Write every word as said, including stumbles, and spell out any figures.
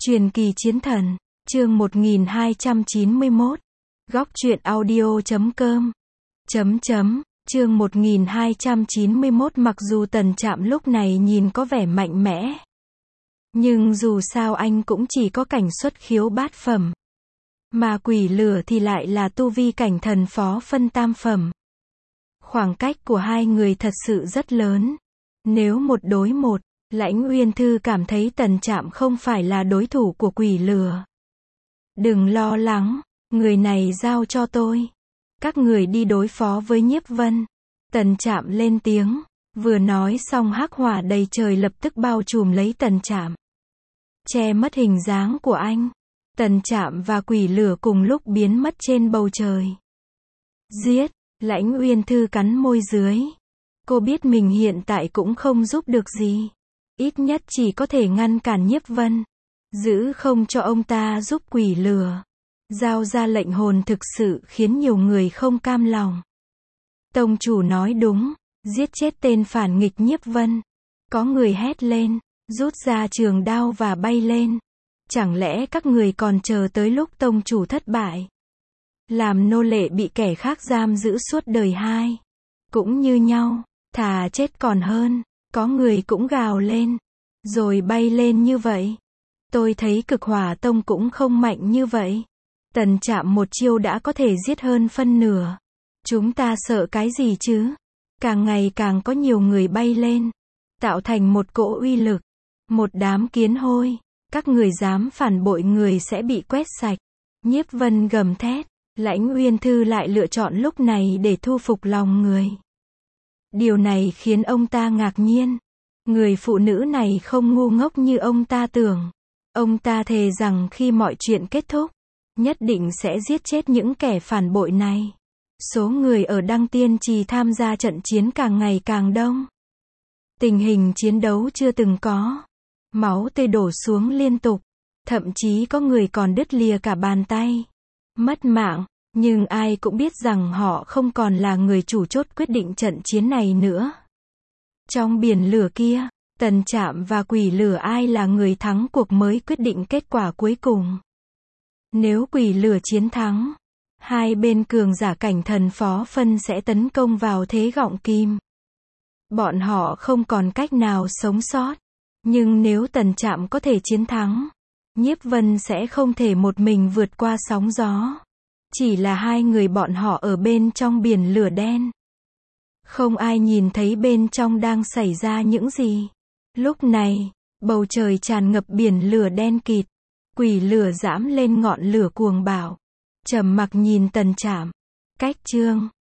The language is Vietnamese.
Truyền kỳ chiến thần, chương một nghìn hai trăm chín mươi mốt. Góc truyện audio chấm com. Chấm chấm, chương một nghìn hai trăm chín mươi mốt. Mặc dù Tần Trạm lúc này nhìn có vẻ mạnh mẽ, nhưng dù sao anh cũng chỉ có cảnh xuất khiếu bát phẩm. Mà quỷ lửa thì lại là tu vi cảnh thần phó phân tam phẩm. Khoảng cách của hai người thật sự rất lớn. Nếu một đối một, Lãnh Uyên Thư cảm thấy Tần Trạm không phải là đối thủ của quỷ lửa. Đừng lo lắng, người này giao cho tôi. Các người đi đối phó với Nhiếp Vân. Tần Trạm lên tiếng. Vừa nói xong hắc hỏa đầy trời lập tức bao trùm lấy Tần Trạm, che mất hình dáng của anh. Tần Trạm và quỷ lửa cùng lúc biến mất trên bầu trời. Giết! Lãnh Uyên Thư cắn môi dưới. Cô biết mình hiện tại cũng không giúp được gì. Ít nhất chỉ có thể ngăn cản Nhiếp Vân, giữ không cho ông ta giúp quỷ lửa. Giao ra lệnh hồn thực sự khiến nhiều người không cam lòng. Tông chủ nói đúng, giết chết tên phản nghịch Nhiếp Vân. Có người hét lên, rút ra trường đao và bay lên. Chẳng lẽ các người còn chờ tới lúc tông chủ thất bại, làm nô lệ bị kẻ khác giam giữ suốt đời hai? Cũng như nhau, thà chết còn hơn. Có người cũng gào lên, rồi bay lên như vậy. Tôi thấy Cực Hỏa Tông cũng không mạnh như vậy. Tần Trạm một chiêu đã có thể giết hơn phân nửa. Chúng ta sợ cái gì chứ? Càng ngày càng có nhiều người bay lên, tạo thành một cỗ uy lực. Một đám kiến hôi. Các người dám phản bội người sẽ bị quét sạch. Nhiếp Vân gầm thét. Lãnh Uyên Thư lại lựa chọn lúc này để thu phục lòng người. Điều này khiến ông ta ngạc nhiên. Người phụ nữ này không ngu ngốc như ông ta tưởng. Ông ta thề rằng khi mọi chuyện kết thúc, nhất định sẽ giết chết những kẻ phản bội này. Số người ở Đăng Tiên Trì tham gia trận chiến càng ngày càng đông. Tình hình chiến đấu chưa từng có. Máu tươi đổ xuống liên tục. Thậm chí có người còn đứt lìa cả bàn tay. Mất mạng. Nhưng ai cũng biết rằng họ không còn là người chủ chốt quyết định trận chiến này nữa. Trong biển lửa kia, Tần Trạm và quỷ lửa ai là người thắng cuộc mới quyết định kết quả cuối cùng. Nếu quỷ lửa chiến thắng, hai bên cường giả cảnh thần phó phân sẽ tấn công vào thế gọng kìm. Bọn họ không còn cách nào sống sót. Nhưng nếu Tần Trạm có thể chiến thắng, Nhiếp Vân sẽ không thể một mình vượt qua sóng gió. Chỉ là hai người bọn họ ở bên trong biển lửa đen. Không ai nhìn thấy bên trong đang xảy ra những gì. Lúc này, bầu trời tràn ngập biển lửa đen kịt. Quỷ lửa giãm lên ngọn lửa cuồng bạo. Trầm mặc nhìn Tần Trạm. Cách chương